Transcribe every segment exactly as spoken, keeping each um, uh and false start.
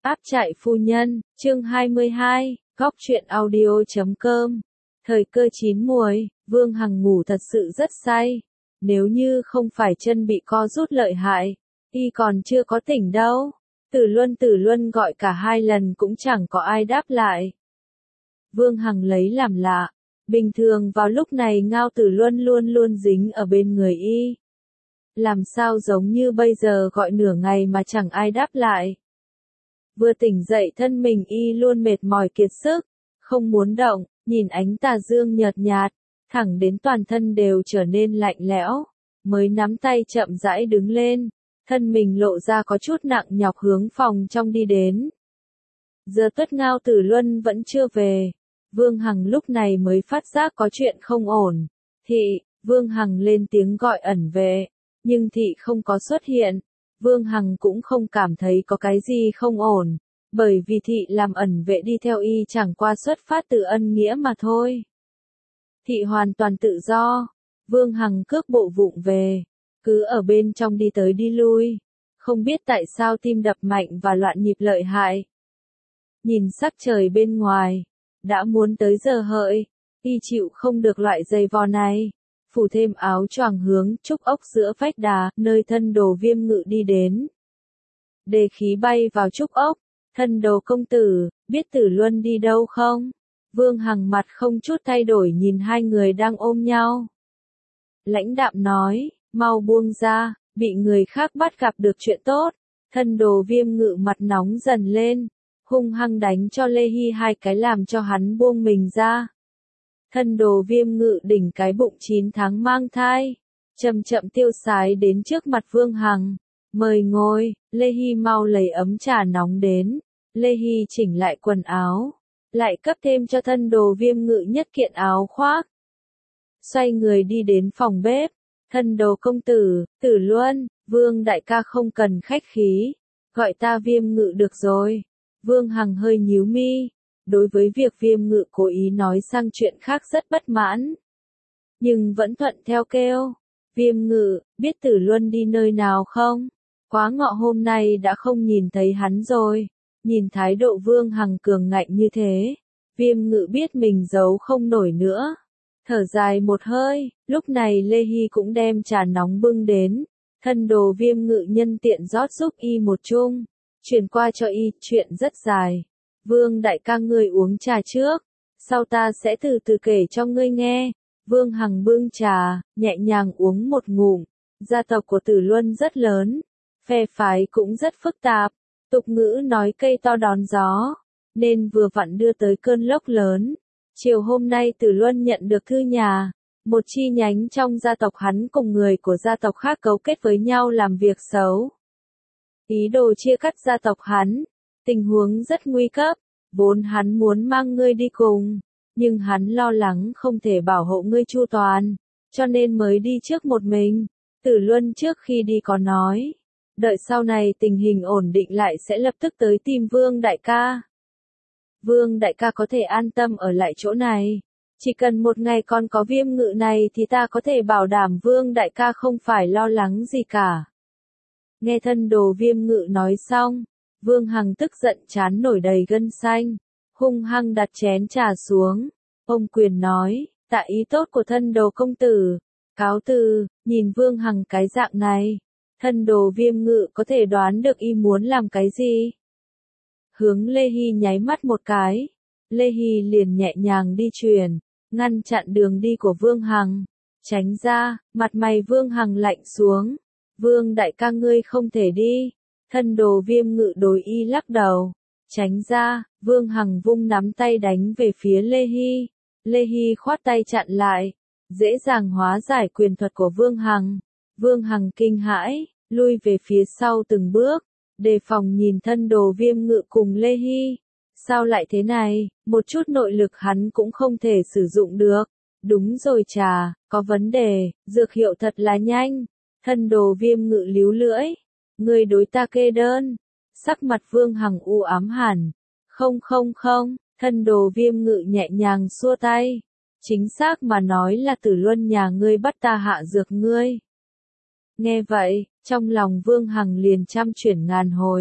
Áp trại phu nhân, chương hai mươi hai, góc truyện audio chấm com. Thời cơ chín muồi, Vương Hằng ngủ thật sự rất say. Nếu như không phải chân bị co rút lợi hại, y còn chưa có tỉnh đâu. Tử Luân Tử Luân gọi cả hai lần cũng chẳng có ai đáp lại. Vương Hằng lấy làm lạ, bình thường vào lúc này Ngao Tử Luân luôn luôn dính ở bên người y. Làm sao giống như bây giờ gọi nửa ngày mà chẳng ai đáp lại. Vừa tỉnh dậy thân mình y luôn mệt mỏi kiệt sức, không muốn động, nhìn ánh tà dương nhợt nhạt, thẳng đến toàn thân đều trở nên lạnh lẽo, mới nắm tay chậm rãi đứng lên, thân mình lộ ra có chút nặng nhọc hướng phòng trong đi đến. Giờ tuất Ngao Tử Luân vẫn chưa về, Vương Hằng lúc này mới phát giác có chuyện không ổn. Thị, Vương Hằng lên tiếng gọi ẩn vệ, nhưng thị không có xuất hiện. Vương Hằng cũng không cảm thấy có cái gì không ổn, bởi vì thị làm ẩn vệ đi theo y chẳng qua xuất phát từ ân nghĩa mà thôi. Thị hoàn toàn tự do, Vương Hằng cước bộ vụng về, cứ ở bên trong đi tới đi lui, không biết tại sao tim đập mạnh và loạn nhịp lợi hại. Nhìn sắc trời bên ngoài, đã muốn tới giờ hợi, y chịu không được loại giày vò này. Phủ thêm áo choàng hướng trúc ốc giữa vách đá, nơi thân đồ Viêm Ngự đi đến. Đề khí bay vào trúc ốc, thân đồ công tử, biết Tử Luân đi đâu không? Vương Hằng mặt không chút thay đổi nhìn hai người đang ôm nhau. Lãnh đạm nói, mau buông ra, bị người khác bắt gặp được chuyện tốt. Thân đồ Viêm Ngự mặt nóng dần lên, hung hăng đánh cho Lê Hy hai cái làm cho hắn buông mình ra. Thân đồ Viêm Ngự đỉnh cái bụng chín tháng mang thai, chậm chậm tiêu sái đến trước mặt Vương Hằng, mời ngồi. Lê Hy mau lấy ấm trà nóng đến. Lê Hy chỉnh lại quần áo, lại cấp thêm cho thân đồ Viêm Ngự nhất kiện áo khoác. Xoay người đi đến phòng bếp, thân đồ công tử, Tử Luân, Vương đại ca không cần khách khí, gọi ta Viêm Ngự được rồi. Vương Hằng hơi nhíu mi. Đối với việc Viêm Ngự cố ý nói sang chuyện khác rất bất mãn, nhưng vẫn thuận theo kêu. Viêm Ngự, biết Tử Luân đi nơi nào không? Quá ngọ hôm nay đã không nhìn thấy hắn rồi. Nhìn thái độ Vương Hằng cường ngạnh như thế, Viêm Ngự biết mình giấu không nổi nữa. Thở dài một hơi, lúc này Lê Hy cũng đem trà nóng bưng đến. Thân đồ Viêm Ngự nhân tiện rót giúp y một chung, chuyển qua cho y, chuyện rất dài. Vương đại ca ngươi uống trà trước, sau ta sẽ từ từ kể cho ngươi nghe. Vương Hằng bưng trà, nhẹ nhàng uống một ngụm. Gia tộc của Tử Luân rất lớn, phe phái cũng rất phức tạp. Tục ngữ nói cây to đón gió, nên vừa vặn đưa tới cơn lốc lớn. Chiều hôm nay Tử Luân nhận được thư nhà, một chi nhánh trong gia tộc hắn cùng người của gia tộc khác cấu kết với nhau làm việc xấu. Ý đồ chia cắt gia tộc hắn. Tình huống rất nguy cấp, vốn hắn muốn mang ngươi đi cùng, nhưng hắn lo lắng không thể bảo hộ ngươi chu toàn, cho nên mới đi trước một mình. Tử Luân trước khi đi có nói, đợi sau này tình hình ổn định lại sẽ lập tức tới tìm Vương đại ca. Vương đại ca có thể an tâm ở lại chỗ này, chỉ cần một ngày còn có Viêm Ngự này thì ta có thể bảo đảm Vương đại ca không phải lo lắng gì cả. Nghe thân đồ Viêm Ngự nói xong, Vương Hằng tức giận chán nổi đầy gân xanh, hung hăng đặt chén trà xuống. Ông quyền nói, tạ ý tốt của thân đồ công tử, cáo từ. Nhìn Vương Hằng cái dạng này, thân đồ Viêm Ngự có thể đoán được y muốn làm cái gì. Hướng Lê Hy nháy mắt một cái, Lê Hy liền nhẹ nhàng đi truyền, ngăn chặn đường đi của Vương Hằng. Tránh ra, mặt mày Vương Hằng lạnh xuống. Vương đại ca ngươi không thể đi. Thân đồ Viêm Ngự đối y lắc đầu, tránh ra. Vương Hằng vung nắm tay đánh về phía Lê Hy. Lê Hy khoát tay chặn lại, dễ dàng hóa giải quyền thuật của Vương Hằng. Vương Hằng kinh hãi, lui về phía sau từng bước, đề phòng nhìn thân đồ Viêm Ngự cùng Lê Hy. Sao lại thế này, một chút nội lực hắn cũng không thể sử dụng được. Đúng rồi trà, có vấn đề, dược hiệu thật là nhanh. Thân đồ Viêm Ngự líu lưỡi. Người đối ta kê đơn. Sắc mặt Vương Hằng u ám hẳn. Không không không, thân đồ Viêm Ngự nhẹ nhàng xua tay. Chính xác mà nói là Tử Luân nhà ngươi bắt ta hạ dược ngươi. Nghe vậy, trong lòng Vương Hằng liền trăm chuyển ngàn hồi.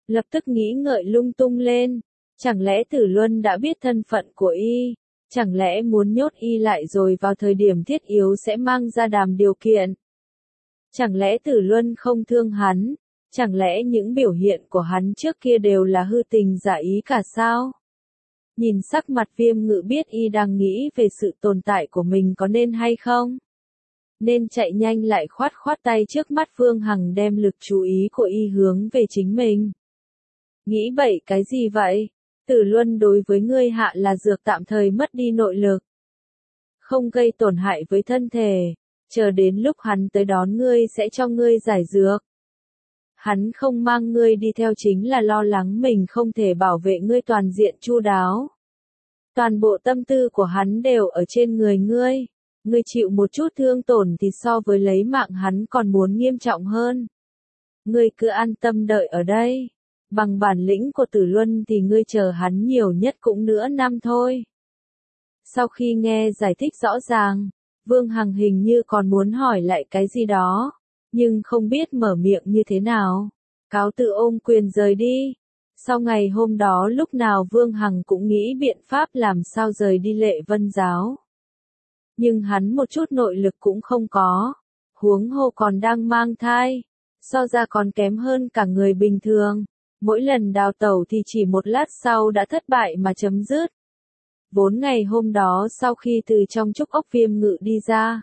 lập tức nghĩ ngợi lung tung lên. Chẳng lẽ Tử Luân đã biết thân phận của y? Chẳng lẽ muốn nhốt y lại rồi vào thời điểm thiết yếu sẽ mang ra đàm điều kiện? Chẳng lẽ Tử Luân không thương hắn? Chẳng lẽ những biểu hiện của hắn trước kia đều là hư tình giả ý cả sao? Nhìn sắc mặt Viêm Ngự biết y đang nghĩ về sự tồn tại của mình có nên hay không? Nên chạy nhanh lại khoát khoát tay trước mắt Vương Hằng đem lực chú ý của y hướng về chính mình. Nghĩ bậy cái gì vậy? Tử Luân đối với ngươi hạ là dược tạm thời mất đi nội lực. Không gây tổn hại với thân thể. Chờ đến lúc hắn tới đón ngươi sẽ cho ngươi giải dược. Hắn không mang ngươi đi theo chính là lo lắng mình không thể bảo vệ ngươi toàn diện chu đáo. Toàn bộ tâm tư của hắn đều ở trên người ngươi. Ngươi chịu một chút thương tổn thì so với lấy mạng hắn còn muốn nghiêm trọng hơn. Ngươi cứ an tâm đợi ở đây. Bằng bản lĩnh của Tử Luân thì ngươi chờ hắn nhiều nhất cũng nửa năm thôi. Sau khi nghe giải thích rõ ràng, Vương Hằng hình như còn muốn hỏi lại cái gì đó, nhưng không biết mở miệng như thế nào. Cáo từ ôm quyền rời đi. Sau ngày hôm đó lúc nào Vương Hằng cũng nghĩ biện pháp làm sao rời đi Lệ Vân Giáo. Nhưng hắn một chút nội lực cũng không có, huống hồ còn đang mang thai, so ra còn kém hơn cả người bình thường. Mỗi lần đào tẩu thì chỉ một lát sau đã thất bại mà chấm dứt. Vốn ngày hôm đó sau khi từ trong trúc ốc Viêm Ngự đi ra,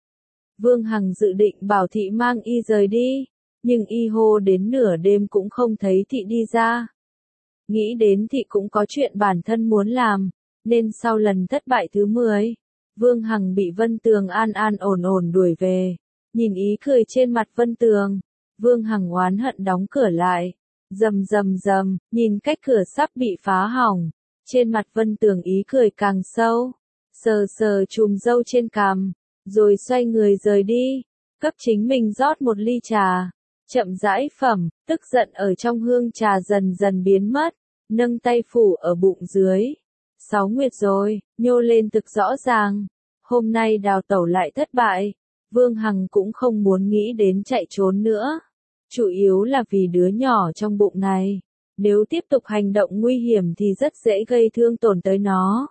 Vương Hằng dự định bảo thị mang y rời đi, nhưng y hô đến nửa đêm cũng không thấy thị đi ra. Nghĩ đến thị cũng có chuyện bản thân muốn làm, nên sau lần thất bại thứ mười, Vương Hằng bị Vân Tường an an ổn ổn đuổi về. Nhìn ý cười trên mặt Vân Tường, Vương Hằng oán hận đóng cửa lại. Rầm rầm rầm, nhìn cách cửa sắp bị phá hỏng, trên mặt Vân Tường ý cười càng sâu, sờ sờ chùm râu trên cằm, rồi xoay người rời đi, cấp chính mình rót một ly trà, chậm rãi phẩm, tức giận ở trong hương trà dần dần biến mất, nâng tay phủ ở bụng dưới. Sáu nguyệt rồi, nhô lên thực rõ ràng, hôm nay đào tẩu lại thất bại, Vương Hằng cũng không muốn nghĩ đến chạy trốn nữa. Chủ yếu là vì đứa nhỏ trong bụng này, nếu tiếp tục hành động nguy hiểm thì rất dễ gây thương tổn tới nó.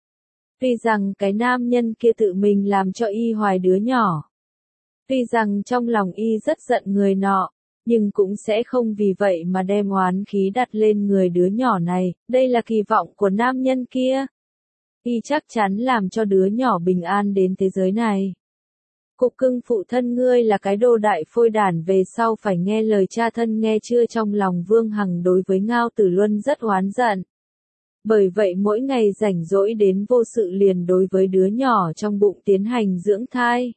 Tuy rằng cái nam nhân kia tự mình làm cho y hoài đứa nhỏ. Tuy rằng trong lòng y rất giận người nọ, nhưng cũng sẽ không vì vậy mà đem oán khí đặt lên người đứa nhỏ này, đây là kỳ vọng của nam nhân kia. Y chắc chắn làm cho đứa nhỏ bình an đến thế giới này. Cục cưng phụ thân ngươi là cái đồ đại phôi đản về sau phải nghe lời cha thân nghe chưa. Trong lòng Vương Hằng đối với Ngao Tử Luân rất oán giận. Bởi vậy mỗi ngày rảnh rỗi đến vô sự liền đối với đứa nhỏ trong bụng tiến hành dưỡng thai.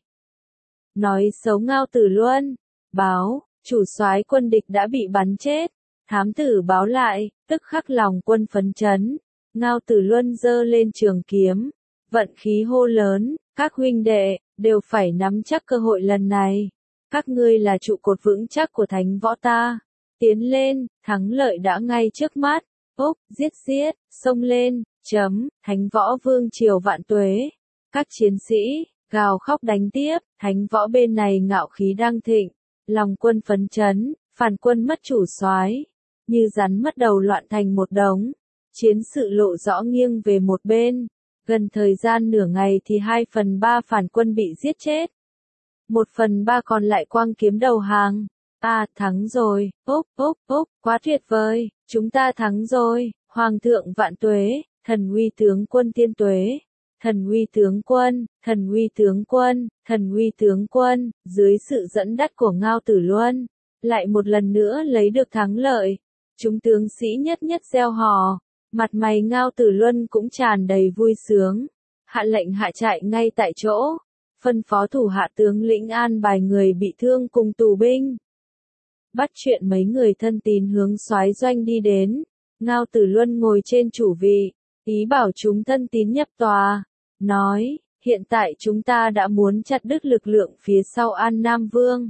Nói xấu Ngao Tử Luân, báo, chủ soái quân địch đã bị bắn chết, thám tử báo lại, tức khắc lòng quân phấn chấn. Ngao Tử Luân giơ lên trường kiếm, vận khí hô lớn, các huynh đệ, đều phải nắm chắc cơ hội lần này. Các ngươi là trụ cột vững chắc của thánh võ ta. Tiến lên, thắng lợi đã ngay trước mắt. Úp, giết giết, xông lên, chấm, thánh võ vương triều vạn tuế. Các chiến sĩ, gào khóc đánh tiếp, thánh võ bên này ngạo khí đang thịnh. Lòng quân phấn chấn, phản quân mất chủ soái, như rắn mất đầu loạn thành một đống. Chiến sự lộ rõ nghiêng về một bên. Gần thời gian nửa ngày thì hai phần ba phản quân bị giết chết. Một phần ba còn lại quăng kiếm đầu hàng. À, thắng rồi, úp, úp, úp, quá tuyệt vời, chúng ta thắng rồi, Hoàng thượng vạn tuế, thần uy tướng quân thiên tuế, thần uy tướng quân, thần uy tướng quân, thần uy tướng quân, dưới sự dẫn dắt của Ngao Tử Luân, lại một lần nữa lấy được thắng lợi. Chúng tướng sĩ nhất nhất reo hò. Mặt mày Ngao Tử Luân cũng tràn đầy vui sướng, hạ lệnh hạ trại ngay tại chỗ, phân phó thủ hạ tướng lĩnh an bài người bị thương cùng tù binh. Bắt chuyện mấy người thân tín hướng soái doanh đi đến, Ngao Tử Luân ngồi trên chủ vị, ý bảo chúng thân tín nhập tòa, nói, hiện tại chúng ta đã muốn chặt đứt lực lượng phía sau An Nam Vương.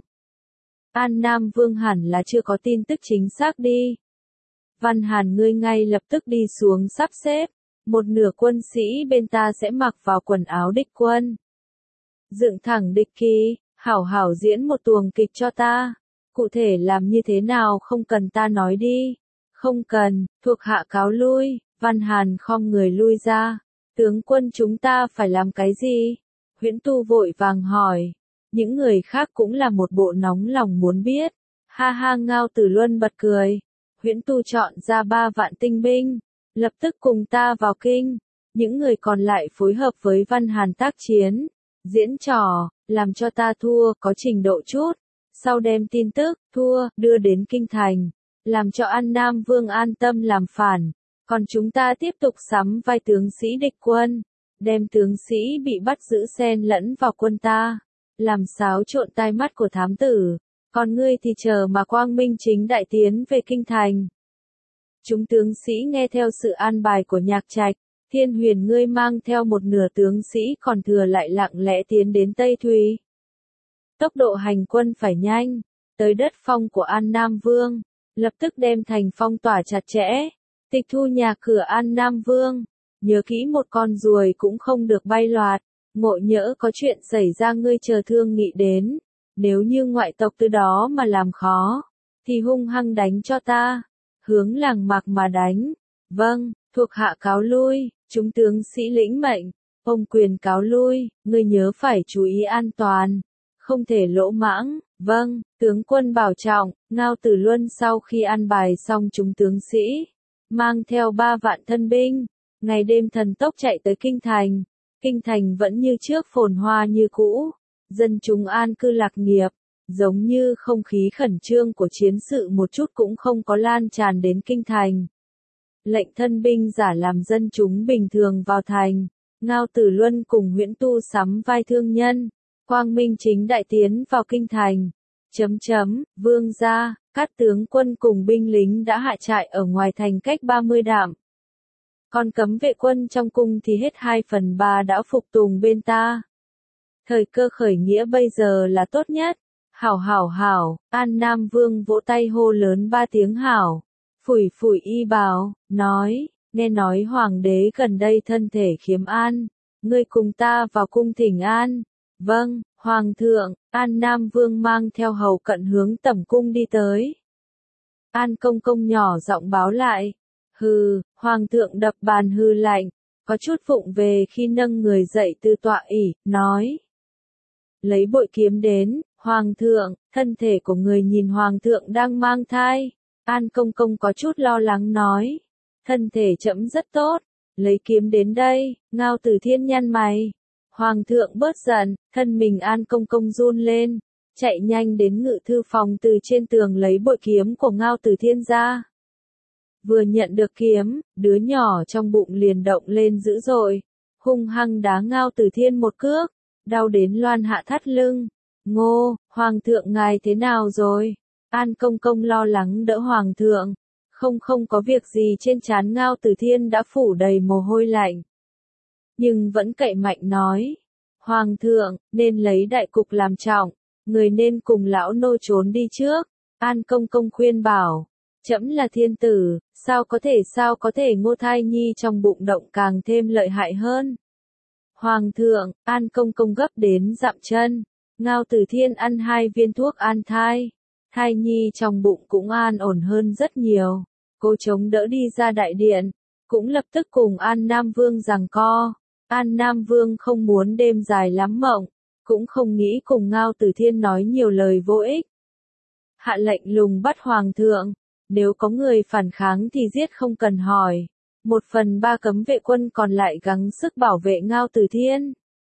An Nam Vương hẳn là chưa có tin tức chính xác đi. Văn Hàn ngươi ngay lập tức đi xuống sắp xếp, một nửa quân sĩ bên ta sẽ mặc vào quần áo địch quân. Dựng thẳng địch kỳ, hảo hảo diễn một tuồng kịch cho ta, cụ thể làm như thế nào không cần ta nói đi, Không cần, thuộc hạ cáo lui, Văn Hàn khom người lui ra. Tướng quân chúng ta phải làm cái gì? Huyễn Tu vội vàng hỏi. Những người khác cũng là một bộ nóng lòng muốn biết. Ha ha, Ngao Tử Luân bật cười. Huyễn Tu chọn ra ba vạn tinh binh, lập tức cùng ta vào kinh. Những người còn lại phối hợp với Văn Hàn tác chiến, diễn trò, làm cho ta thua có trình độ chút. Sau đem tin tức, thua, đưa đến kinh thành, làm cho An Nam Vương an tâm làm phản. Còn chúng ta tiếp tục sắm vai tướng sĩ địch quân, đem tướng sĩ bị bắt giữ xen lẫn vào quân ta, làm xáo trộn tai mắt của thám tử. Còn ngươi thì chờ mà quang minh chính đại tiến về kinh thành. Chúng tướng sĩ nghe theo sự an bài của Nhạc Trạch. Thiên Huyền ngươi mang theo một nửa tướng sĩ còn thừa lại lặng lẽ tiến đến Tây Thùy. Tốc độ hành quân phải nhanh, tới đất phong của An Nam Vương, lập tức đem thành phong tỏa chặt chẽ, tịch thu nhà cửa An Nam Vương, nhớ kỹ một con ruồi cũng không được bay loạt, ngộ nhỡ có chuyện xảy ra ngươi chờ thương nghị đến, nếu như ngoại tộc từ đó mà làm khó, thì hung hăng đánh cho ta, hướng làng Mạc mà đánh. Vâng, thuộc hạ cáo lui. Chúng tướng sĩ lĩnh mệnh, ông quyền cáo lui, ngươi nhớ phải chú ý an toàn, không thể lỗ mãng. Vâng, tướng quân bảo trọng. Ngao Tử Luân sau khi an bài xong chúng tướng sĩ, mang theo ba vạn thân binh, ngày đêm thần tốc chạy tới kinh thành. Kinh thành vẫn như trước phồn hoa như cũ, dân chúng an cư lạc nghiệp, giống như không khí khẩn trương của chiến sự một chút cũng không có lan tràn đến kinh thành. Lệnh thân binh giả làm dân chúng bình thường vào thành, Ngao Tử Luân cùng Huyễn Tu sắm vai thương nhân, quang minh chính đại tiến vào kinh thành. Chấm chấm, vương gia, các tướng quân cùng binh lính đã hạ trại ở ngoài thành cách ba mươi dặm. Còn cấm vệ quân trong cung thì hết hai phần ba đã phục tùng bên ta. Thời cơ khởi nghĩa bây giờ là tốt nhất. Hảo hảo hảo, An Nam Vương vỗ tay hô lớn ba tiếng hảo. Phủi phủi y bào, nói, nghe nói hoàng đế gần đây thân thể khiếm an, ngươi cùng ta vào cung thỉnh an. Vâng, hoàng thượng. An Nam Vương mang theo hầu cận hướng tẩm cung đi tới. An công công nhỏ giọng báo lại. Hừ, hoàng thượng đập bàn hừ lạnh, có chút vụng về khi nâng người dậy từ tọa ỷ, nói. Lấy bội kiếm đến, hoàng thượng, thân thể của người nhìn hoàng thượng đang mang thai. An công công có chút lo lắng nói. Thân thể trẫm rất tốt, lấy kiếm đến đây. Ngao Tử Thiên nhăn mày. Hoàng thượng bớt giận, thân mình An công công run lên, chạy nhanh đến ngự thư phòng từ trên tường lấy bội kiếm của Ngao Tử Thiên ra. Vừa nhận được kiếm, đứa nhỏ trong bụng liền động lên dữ dội, hung hăng đá Ngao Tử Thiên một cước, đau đến loan hạ thắt lưng. Ngô, hoàng thượng ngài thế nào rồi? An công công lo lắng đỡ hoàng thượng. Không không có việc gì, trên trán Ngao Tử Thiên đã phủ đầy mồ hôi lạnh. Nhưng vẫn cậy mạnh nói. Hoàng thượng, nên lấy đại cục làm trọng, người nên cùng lão nô trốn đi trước. An công công khuyên bảo. Trẫm là thiên tử, sao có thể sao có thể ngô thai nhi trong bụng động càng thêm lợi hại hơn. Hoàng thượng, An công công gấp đến dậm chân. Ngao Tử Thiên ăn hai viên thuốc an thai. Thai nhi trong bụng cũng an ổn hơn rất nhiều. Cô chống đỡ đi ra đại điện, cũng lập tức cùng An Nam Vương giằng co. An Nam Vương không muốn đêm dài lắm mộng, cũng không nghĩ cùng Ngao Tử Thiên nói nhiều lời vô ích. Hạ lệnh lùng bắt hoàng thượng, nếu có người phản kháng thì giết không cần hỏi. Một phần ba cấm vệ quân còn lại gắng sức bảo vệ Ngao Tử Thiên.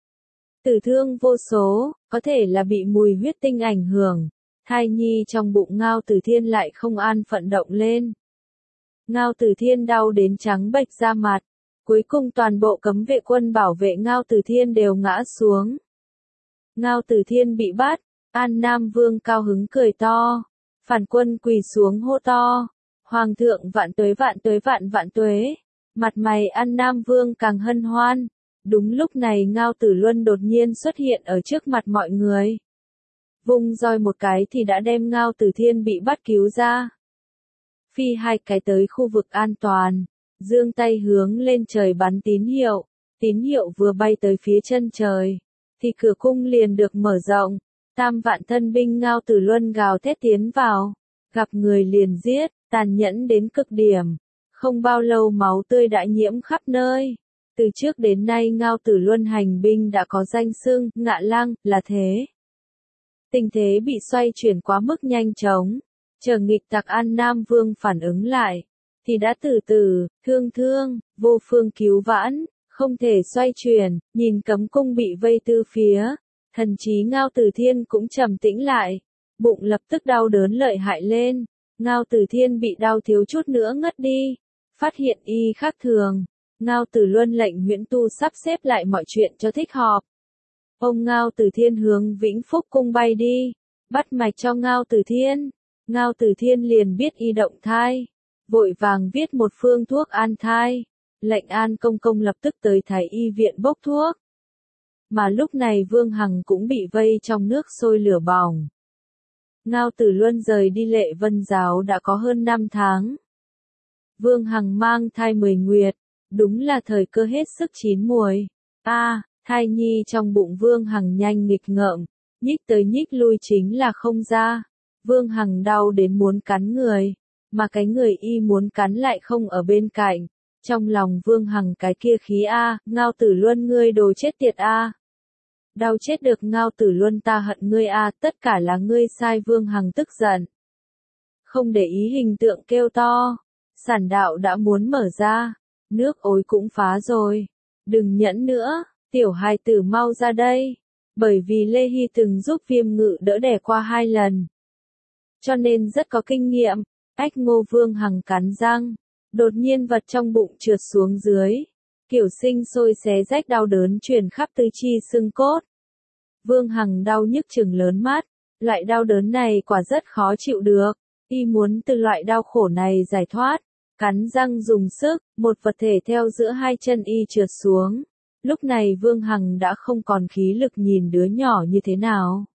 Tử thương vô số, có thể là bị mùi huyết tinh ảnh hưởng. Thai nhi trong bụng Ngao Tử Thiên lại không an phận động lên. Ngao Tử Thiên đau đến trắng bệch da mặt. Cuối cùng toàn bộ cấm vệ quân bảo vệ Ngao Tử Thiên đều ngã xuống. Ngao Tử Thiên bị bắt, An Nam Vương cao hứng cười to. Phản quân quỳ xuống hô to. Hoàng thượng vạn tuế vạn tuế vạn vạn tuế. Mặt mày An Nam Vương càng hân hoan. Đúng lúc này Ngao Tử Luân đột nhiên xuất hiện ở trước mặt mọi người. Vung roi một cái thì đã đem Ngao Tử Thiên bị bắt cứu ra. Phi hai cái tới khu vực an toàn, giương tay hướng lên trời bắn tín hiệu. Tín hiệu vừa bay tới phía chân trời, thì cửa cung liền được mở rộng. Tam vạn thân binh Ngao Tử Luân gào thét tiến vào, gặp người liền giết, tàn nhẫn đến cực điểm. Không bao lâu máu tươi đã nhiễm khắp nơi. Từ trước đến nay Ngao Tử Luân hành binh đã có danh xưng, ngạ lang, là thế. Tình thế bị xoay chuyển quá mức nhanh chóng. Chờ nghịch tặc An Nam Vương phản ứng lại, thì đã từ từ, thương thương, vô phương cứu vãn, không thể xoay chuyển, nhìn cấm cung bị vây tư phía. Thần trí Ngao Tử Thiên cũng trầm tĩnh lại, bụng lập tức đau đớn lợi hại lên. Ngao Tử Thiên bị đau thiếu chút nữa ngất đi, phát hiện y khác thường. Ngao Tử Luân lệnh Huyễn Tu sắp xếp lại mọi chuyện cho thích hợp. Ông Ngao Tử Thiên hướng Vĩnh Phúc cung bay đi, bắt mạch cho Ngao Tử Thiên. Ngao Tử Thiên liền biết y động thai, vội vàng viết một phương thuốc an thai, lệnh An Công Công lập tức tới Thái y viện bốc thuốc. Mà lúc này Vương Hằng cũng bị vây trong nước sôi lửa bỏng. Ngao Tử Luân rời đi Lệ Vân Giáo đã có hơn năm tháng. Vương Hằng mang thai mười nguyệt, đúng là thời cơ hết sức chín muồi. A, à, thai nhi trong bụng Vương Hằng nhanh nghịch ngợm, nhích tới nhích lui chính là không ra. Vương Hằng đau đến muốn cắn người, mà cái người y muốn cắn lại không ở bên cạnh. Trong lòng Vương Hằng cái kia khí a, Ngao Tử Luân ngươi đồ chết tiệt a. Đau chết được Ngao Tử Luân ta hận ngươi a, tất cả là ngươi sai. Vương Hằng tức giận. Không để ý hình tượng kêu to, sản đạo đã muốn mở ra, nước ối cũng phá rồi. Đừng nhẫn nữa, tiểu hài tử mau ra đây. Bởi vì Lê Hy từng giúp Viêm Ngự đỡ đẻ qua hai lần, cho nên rất có kinh nghiệm. Ách Ngô Vương Hằng cắn răng, đột nhiên vật trong bụng trượt xuống dưới. Kiểu sinh sôi xé rách đau đớn truyền khắp tứ chi xương cốt. Vương Hằng đau nhức trừng lớn mắt, loại đau đớn này quả rất khó chịu được. Y muốn từ loại đau khổ này giải thoát, cắn răng dùng sức, một vật thể theo giữa hai chân y trượt xuống. Lúc này Vương Hằng đã không còn khí lực nhìn đứa nhỏ như thế nào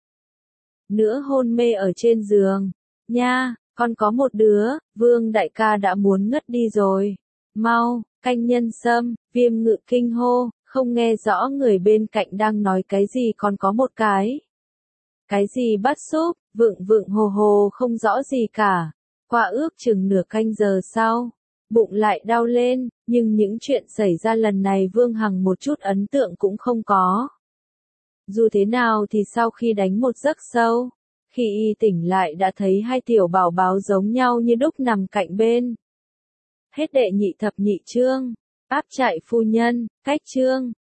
nữa hôn mê ở trên giường. Nha, con có một đứa, Vương đại ca đã muốn ngất đi rồi. Mau, canh nhân sâm, Viêm Ngự kinh hô, không nghe rõ người bên cạnh đang nói cái gì. Còn có một cái. Cái gì bắt súp, vựng vựng hồ hồ không rõ gì cả. Qua ước chừng nửa canh giờ sau, bụng lại đau lên, nhưng những chuyện xảy ra lần này Vương Hằng một chút ấn tượng cũng không có. Dù thế nào thì sau khi đánh một giấc sâu, khi y tỉnh lại đã thấy hai tiểu bảo báo giống nhau như đúc nằm cạnh bên. Hết đệ nhị thập nhị chương, áp trại phu nhân, cách chương.